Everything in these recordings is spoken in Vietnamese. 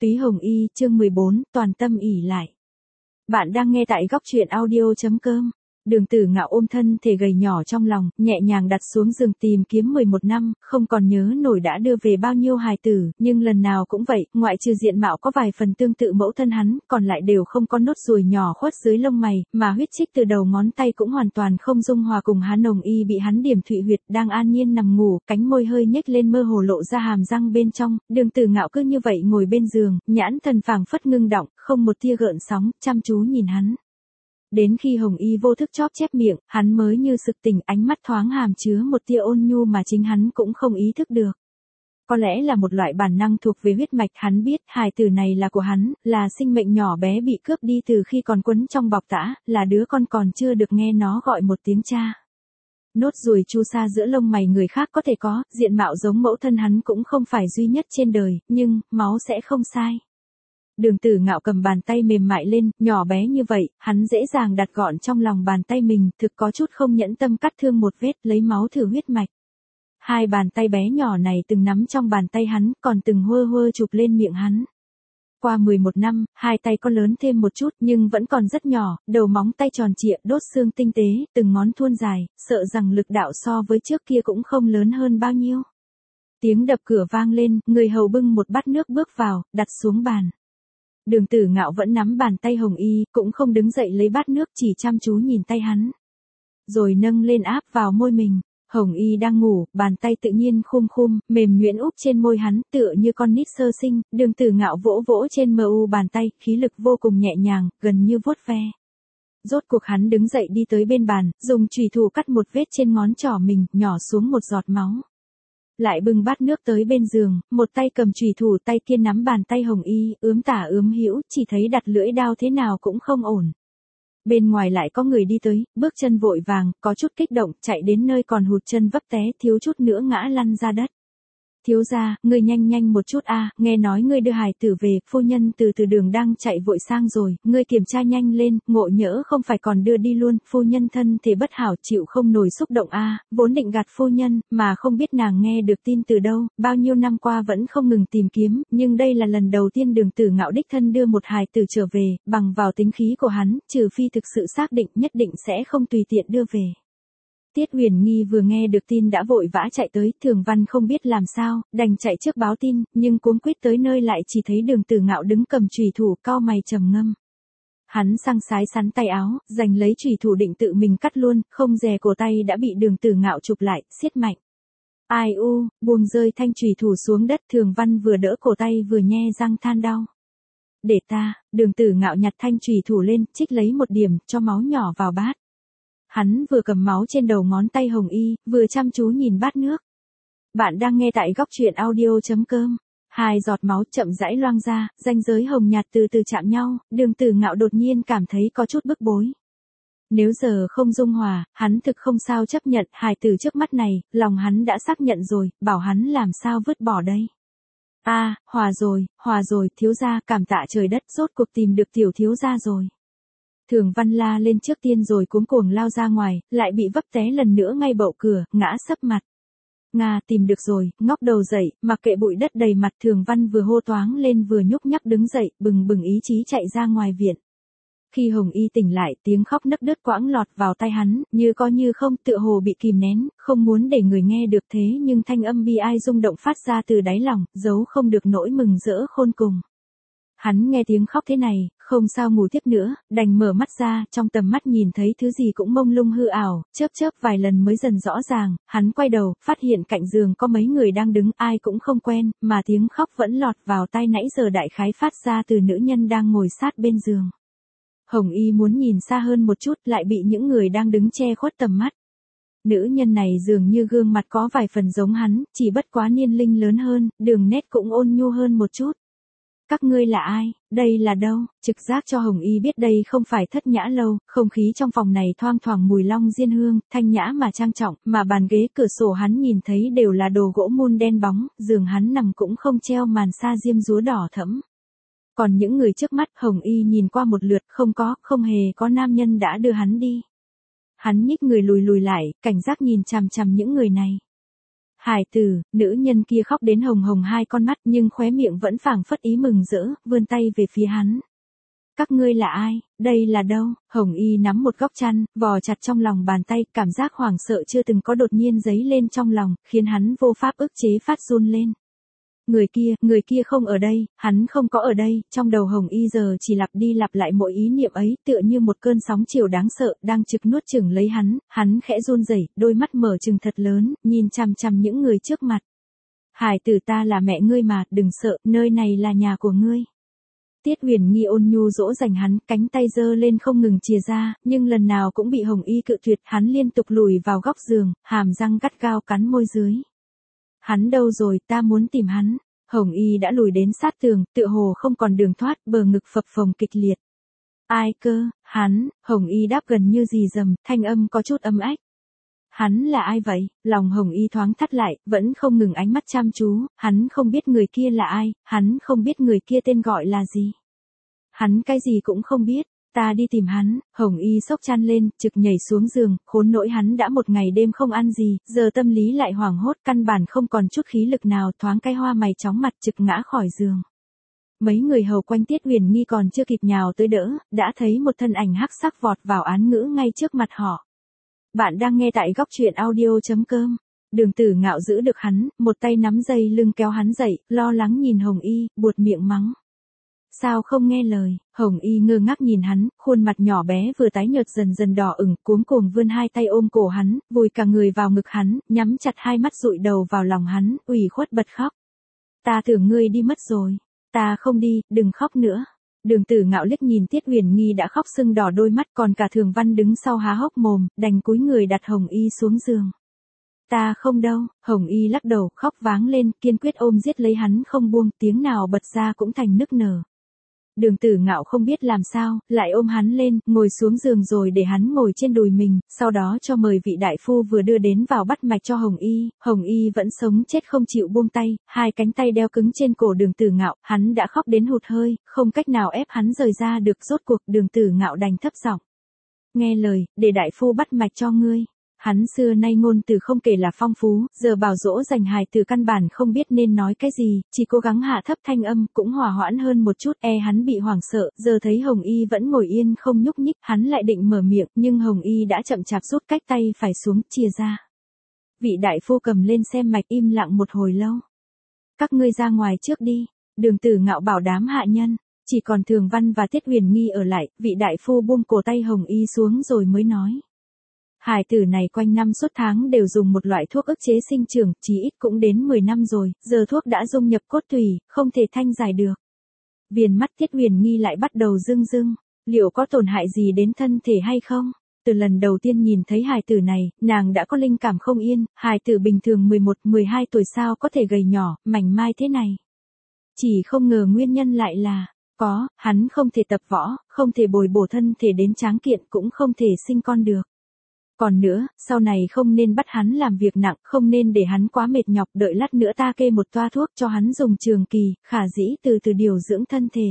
Túy Hồng Y, chương 14, toàn tâm ỷ lại. Bạn đang nghe tại góc truyện audio.com. Đường Tử Ngạo ôm thân thể gầy nhỏ trong lòng, nhẹ nhàng đặt xuống giường tìm kiếm 11 năm, không còn nhớ nổi đã đưa về bao nhiêu hài tử, nhưng lần nào cũng vậy, ngoại trừ diện mạo có vài phần tương tự mẫu thân hắn, còn lại đều không có nốt ruồi nhỏ khuất dưới lông mày, mà huyết trích từ đầu ngón tay cũng hoàn toàn không dung hòa cùng hắn. Hồng Y bị hắn điểm thụy huyệt, đang an nhiên nằm ngủ, cánh môi hơi nhếch lên mơ hồ lộ ra hàm răng bên trong, Đường Tử Ngạo cứ như vậy ngồi bên giường, nhãn thần phảng phất ngưng động, không một tia gợn sóng, chăm chú nhìn hắn. Đến khi Hồng Y vô thức chóp chép miệng, hắn mới như sực tỉnh, ánh mắt thoáng hàm chứa một tia ôn nhu mà chính hắn cũng không ý thức được. Có lẽ là một loại bản năng thuộc về huyết mạch, hắn biết hài tử này là của hắn, là sinh mệnh nhỏ bé bị cướp đi từ khi còn quấn trong bọc tã, là đứa con còn chưa được nghe nó gọi một tiếng cha. Nốt ruồi chu sa giữa lông mày người khác có thể có, diện mạo giống mẫu thân hắn cũng không phải duy nhất trên đời, nhưng máu sẽ không sai. Đường Tử Ngạo cầm bàn tay mềm mại lên, nhỏ bé như vậy, hắn dễ dàng đặt gọn trong lòng bàn tay mình, thực có chút không nhẫn tâm cắt thương một vết, lấy máu thử huyết mạch. Hai bàn tay bé nhỏ này từng nắm trong bàn tay hắn, còn từng hơ chụp lên miệng hắn. Qua 11 năm, hai tay có lớn thêm một chút nhưng vẫn còn rất nhỏ, đầu móng tay tròn trịa, đốt xương tinh tế, từng ngón thuôn dài, sợ rằng lực đạo so với trước kia cũng không lớn hơn bao nhiêu. Tiếng đập cửa vang lên, người hầu bưng một bát nước bước vào, đặt xuống bàn. Đường Tử Ngạo vẫn nắm bàn tay Hồng Y, cũng không đứng dậy lấy bát nước, chỉ chăm chú nhìn tay hắn. Rồi nâng lên áp vào môi mình. Hồng Y đang ngủ, bàn tay tự nhiên khum, mềm nhuyễn úp trên môi hắn, tựa như con nít sơ sinh. Đường Tử Ngạo vỗ vỗ trên mu bàn tay, khí lực vô cùng nhẹ nhàng, gần như vuốt ve. Rốt cuộc hắn đứng dậy đi tới bên bàn, dùng chùy thủ cắt một vết trên ngón trỏ mình, nhỏ xuống một giọt máu. Lại bưng bát nước tới bên giường, một tay cầm chùy thủ, tay kia nắm bàn tay Hồng Y, ướm tả ướm hữu, chỉ thấy đặt lưỡi dao thế nào cũng không ổn. Bên ngoài lại có người đi tới, bước chân vội vàng, có chút kích động, chạy đến nơi còn hụt chân vấp té, thiếu chút nữa ngã lăn ra đất. Thiếu gia, ngươi nhanh một chút a, nghe nói ngươi đưa hài tử về, phu nhân từ đường đang chạy vội sang rồi, ngươi kiểm tra nhanh lên, ngộ nhỡ không phải còn đưa đi luôn, phu nhân thân thể bất hảo chịu không nổi xúc động a, vốn định gạt phu nhân, mà không biết nàng nghe được tin từ đâu, bao nhiêu năm qua vẫn không ngừng tìm kiếm, nhưng đây là lần đầu tiên Đường Tử Ngạo đích thân đưa một hài tử trở về, bằng vào tính khí của hắn, trừ phi thực sự xác định nhất định sẽ không tùy tiện đưa về. Tiết Huyền Nghi vừa nghe được tin đã vội vã chạy tới, Thường Văn không biết làm sao, đành chạy trước báo tin, nhưng cuống quýt tới nơi lại chỉ thấy Đường Tử Ngạo đứng cầm chùy thủ, cau mày trầm ngâm. Hắn sang sái sắn tay áo, giành lấy chùy thủ định tự mình cắt luôn, không dè cổ tay đã bị Đường Tử Ngạo chụp lại, siết mạnh. Ai u, buông rơi thanh chùy thủ xuống đất, Thường Văn vừa đỡ cổ tay vừa nhe răng than đau. Để ta, Đường Tử Ngạo nhặt thanh chùy thủ lên, trích lấy một điểm, cho máu nhỏ vào bát. Hắn vừa cầm máu trên đầu ngón tay Hồng Y, vừa chăm chú nhìn bát nước. Bạn đang nghe tại góc truyện audio.com. Hai giọt máu chậm rãi loang ra, ranh giới hồng nhạt từ từ chạm nhau, Đường Tử Ngạo đột nhiên cảm thấy có chút bức bối. Nếu giờ không dung hòa, hắn thực không sao chấp nhận hài tử trước mắt này, lòng hắn đã xác nhận rồi, bảo hắn làm sao vứt bỏ đây. Hòa rồi, thiếu gia, cảm tạ trời đất, rốt cuộc tìm được tiểu thiếu gia rồi. Thường Văn la lên trước tiên rồi cuống cuồng lao ra ngoài, lại bị vấp té lần nữa ngay bậu cửa, ngã sấp mặt. Nga, tìm được rồi, ngóc đầu dậy, mặc kệ bụi đất đầy mặt, Thường Văn vừa hô toáng lên vừa nhúc nhắc đứng dậy, bừng ý chí chạy ra ngoài viện. Khi Hồng Y tỉnh lại, tiếng khóc nấc đứt quãng lọt vào tai hắn, như có như không, tựa hồ bị kìm nén, không muốn để người nghe được thế nhưng thanh âm bi ai rung động phát ra từ đáy lòng, giấu không được nỗi mừng rỡ khôn cùng. Hắn nghe tiếng khóc thế này, không sao ngủ tiếp nữa, đành mở mắt ra, trong tầm mắt nhìn thấy thứ gì cũng mông lung hư ảo, chớp vài lần mới dần rõ ràng, hắn quay đầu, phát hiện cạnh giường có mấy người đang đứng, ai cũng không quen, mà tiếng khóc vẫn lọt vào tai nãy giờ đại khái phát ra từ nữ nhân đang ngồi sát bên giường. Hồng Y muốn nhìn xa hơn một chút, lại bị những người đang đứng che khuất tầm mắt. Nữ nhân này dường như gương mặt có vài phần giống hắn, chỉ bất quá niên linh lớn hơn, đường nét cũng ôn nhu hơn một chút. Các ngươi là ai, đây là đâu? Trực giác cho Hồng Y biết đây không phải Thất Nhã lâu, không khí trong phòng này thoang thoảng mùi long diên hương, thanh nhã mà trang trọng, mà bàn ghế cửa sổ hắn nhìn thấy đều là đồ gỗ mun đen bóng, giường hắn nằm cũng không treo màn sa diêm dúa đỏ thẫm. Còn những người trước mắt, Hồng Y nhìn qua một lượt, không hề có nam nhân đã đưa hắn đi. Hắn nhích người lùi lại, cảnh giác nhìn chằm chằm những người này. Hải tử, nữ nhân kia khóc đến hồng hồng hai con mắt nhưng khóe miệng vẫn phảng phất ý mừng rỡ, vươn tay về phía hắn. Các ngươi là ai, đây là đâu? Hồng Y nắm một góc chăn, vò chặt trong lòng bàn tay, cảm giác hoảng sợ chưa từng có đột nhiên dấy lên trong lòng, khiến hắn vô pháp ức chế phát run lên. Người kia không ở đây, hắn không có ở đây, trong đầu Hồng Y giờ chỉ lặp đi lặp lại mỗi ý niệm ấy, tựa như một cơn sóng chiều đáng sợ, đang trực nuốt chửng lấy hắn khẽ run rẩy, đôi mắt mở trừng thật lớn, nhìn chằm chằm những người trước mặt. Hải tử, ta là mẹ ngươi mà, đừng sợ, nơi này là nhà của ngươi. Tiết Huyền Nghi ôn nhu dỗ dành hắn, cánh tay giơ lên không ngừng chìa ra, nhưng lần nào cũng bị Hồng Y cự tuyệt, hắn liên tục lùi vào góc giường, hàm răng gắt gao cắn môi dưới. Hắn đâu rồi, ta muốn tìm hắn. Hồng Y đã lùi đến sát tường, tựa hồ không còn đường thoát, bờ ngực phập phồng kịch liệt. Ai cơ, hắn, Hồng Y đáp gần như rì rầm, thanh âm có chút âm ách. Hắn là ai vậy? Lòng Hồng Y thoáng thắt lại, vẫn không ngừng ánh mắt chăm chú, hắn không biết người kia là ai, hắn không biết người kia tên gọi là gì. Hắn cái gì cũng không biết, ta đi tìm hắn. Hồng Y xốc chăn lên, trực nhảy xuống giường, khốn nỗi hắn đã một ngày đêm không ăn gì, giờ tâm lý lại hoảng hốt, căn bản không còn chút khí lực nào, thoáng cái hoa mày chóng mặt trực ngã khỏi giường. Mấy người hầu quanh Tiết Huyền Nghi còn chưa kịp nhào tới đỡ, đã thấy một thân ảnh hắc sắc vọt vào án ngữ ngay trước mặt họ. Bạn đang nghe tại góc truyện audio.com. Đường Tử Ngạo giữ được hắn, một tay nắm dây lưng kéo hắn dậy, lo lắng nhìn Hồng Y, buột miệng mắng. Sao không nghe lời? Hồng Y ngơ ngác nhìn hắn, khuôn mặt nhỏ bé vừa tái nhợt dần dần đỏ ửng, cuống cuồng vươn hai tay ôm cổ hắn, vùi cả người vào ngực hắn, nhắm chặt hai mắt dụi đầu vào lòng hắn, ủy khuất bật khóc. Ta tưởng ngươi đi mất rồi. Ta không đi, đừng khóc nữa. Đường Tử Ngạo liếc nhìn Tiết Huyền Nghi đã khóc sưng đỏ đôi mắt, còn cả Thường Văn đứng sau há hốc mồm, đành cúi người đặt Hồng Y xuống giường. Ta không đâu. Hồng Y lắc đầu, khóc váng lên, kiên quyết ôm giết lấy hắn không buông, tiếng nào bật ra cũng thành nức nở. Đường Tử Ngạo không biết làm sao, lại ôm hắn lên, ngồi xuống giường rồi để hắn ngồi trên đùi mình, sau đó cho mời vị đại phu vừa đưa đến vào bắt mạch cho Hồng Y vẫn sống chết không chịu buông tay, hai cánh tay đeo cứng trên cổ Đường Tử Ngạo, hắn đã khóc đến hụt hơi, không cách nào ép hắn rời ra được, rốt cuộc Đường Tử Ngạo đành thấp giọng. Nghe lời, để đại phu bắt mạch cho ngươi. Hắn xưa nay ngôn từ không kể là phong phú, giờ bảo dỗ dành hài từ căn bản không biết nên nói cái gì, chỉ cố gắng hạ thấp thanh âm, cũng hòa hoãn hơn một chút, hắn bị hoảng sợ, giờ thấy Hồng Y vẫn ngồi yên không nhúc nhích, hắn lại định mở miệng, nhưng Hồng Y đã chậm chạp rút cách tay phải xuống, chìa ra. Vị đại phu cầm lên xem mạch, im lặng một hồi lâu. Các ngươi ra ngoài trước đi. Đường Tử Ngạo bảo đám hạ nhân, chỉ còn Thường Văn và Tiết Huyền Nghi ở lại, vị đại phu buông cổ tay Hồng Y xuống rồi mới nói. Hải tử này quanh năm suốt tháng đều dùng một loại thuốc ức chế sinh trưởng, chí ít cũng đến 10 năm rồi, giờ thuốc đã dung nhập cốt tủy, không thể thanh giải được. Viền mắt Tiết Huyền Nghi lại bắt đầu rưng rưng, liệu có tổn hại gì đến thân thể hay không? Từ lần đầu tiên nhìn thấy hài tử này, nàng đã có linh cảm không yên, hài tử bình thường 11-12 tuổi sao có thể gầy nhỏ, mảnh mai thế này. Chỉ không ngờ nguyên nhân lại là, hắn không thể tập võ, không thể bồi bổ thân thể đến tráng kiện, cũng không thể sinh con được. Còn nữa, sau này không nên bắt hắn làm việc nặng, không nên để hắn quá mệt nhọc, đợi lát nữa ta kê một toa thuốc cho hắn dùng trường kỳ, khả dĩ từ từ điều dưỡng thân thể.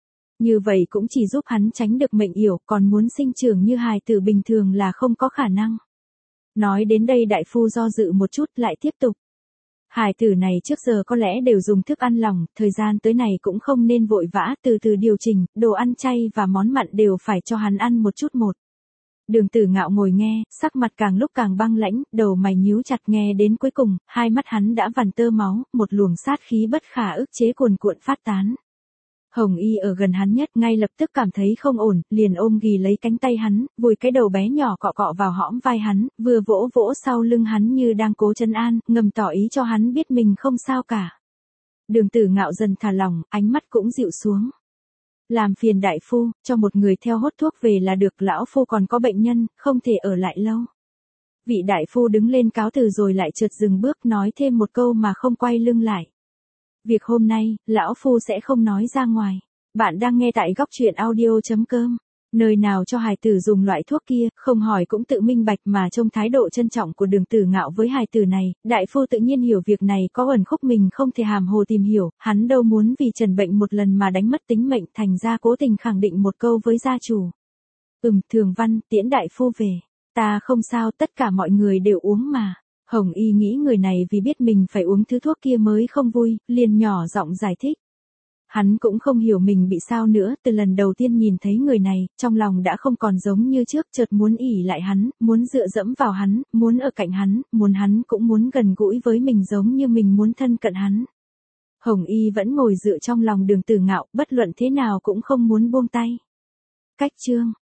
Như vậy cũng chỉ giúp hắn tránh được mệnh yểu, còn muốn sinh trưởng như hài tử bình thường là không có khả năng. Nói đến đây đại phu do dự một chút lại tiếp tục. Hài tử này trước giờ có lẽ đều dùng thức ăn lỏng, thời gian tới này cũng không nên vội vã, từ từ điều chỉnh, đồ ăn chay và món mặn đều phải cho hắn ăn một chút một. Đường Tử Ngạo ngồi nghe, sắc mặt càng lúc càng băng lãnh, đầu mày nhíu chặt, nghe đến cuối cùng, hai mắt hắn đã vằn tơ máu, một luồng sát khí bất khả ức chế cuồn cuộn phát tán. Hồng Y ở gần hắn nhất, ngay lập tức cảm thấy không ổn, liền ôm ghì lấy cánh tay hắn, vùi cái đầu bé nhỏ cọ cọ vào hõm vai hắn, vừa vỗ vỗ sau lưng hắn như đang cố trấn an, ngầm tỏ ý cho hắn biết mình không sao cả. Đường Tử Ngạo dần thả lỏng, ánh mắt cũng dịu xuống. Làm phiền đại phu, cho một người theo hốt thuốc về là được, lão phu còn có bệnh nhân, không thể ở lại lâu. Vị đại phu đứng lên cáo từ rồi lại chợt dừng bước, nói thêm một câu mà không quay lưng lại. Việc hôm nay, lão phu sẽ không nói ra ngoài. Bạn đang nghe tại góc truyện audio.com. Nơi nào cho hài tử dùng loại thuốc kia, không hỏi cũng tự minh bạch, mà trông thái độ trân trọng của Đường Tử Ngạo với hài tử này, đại phu tự nhiên hiểu việc này có ẩn khúc mình không thể hàm hồ tìm hiểu, hắn đâu muốn vì trần bệnh một lần mà đánh mất tính mệnh, thành ra cố tình khẳng định một câu với gia chủ. Thường Văn, tiễn đại phu về. Ta không sao, tất cả mọi người đều uống mà. Hồng Y nghĩ người này vì biết mình phải uống thứ thuốc kia mới không vui, liền nhỏ giọng giải thích. Hắn cũng không hiểu mình bị sao nữa, từ lần đầu tiên nhìn thấy người này, trong lòng đã không còn giống như trước, chợt muốn ỉ lại hắn, muốn dựa dẫm vào hắn, muốn ở cạnh hắn cũng muốn gần gũi với mình giống như mình muốn thân cận hắn. Hồng Y vẫn ngồi dựa trong lòng Đường Tử Ngạo, bất luận thế nào cũng không muốn buông tay. Cách chương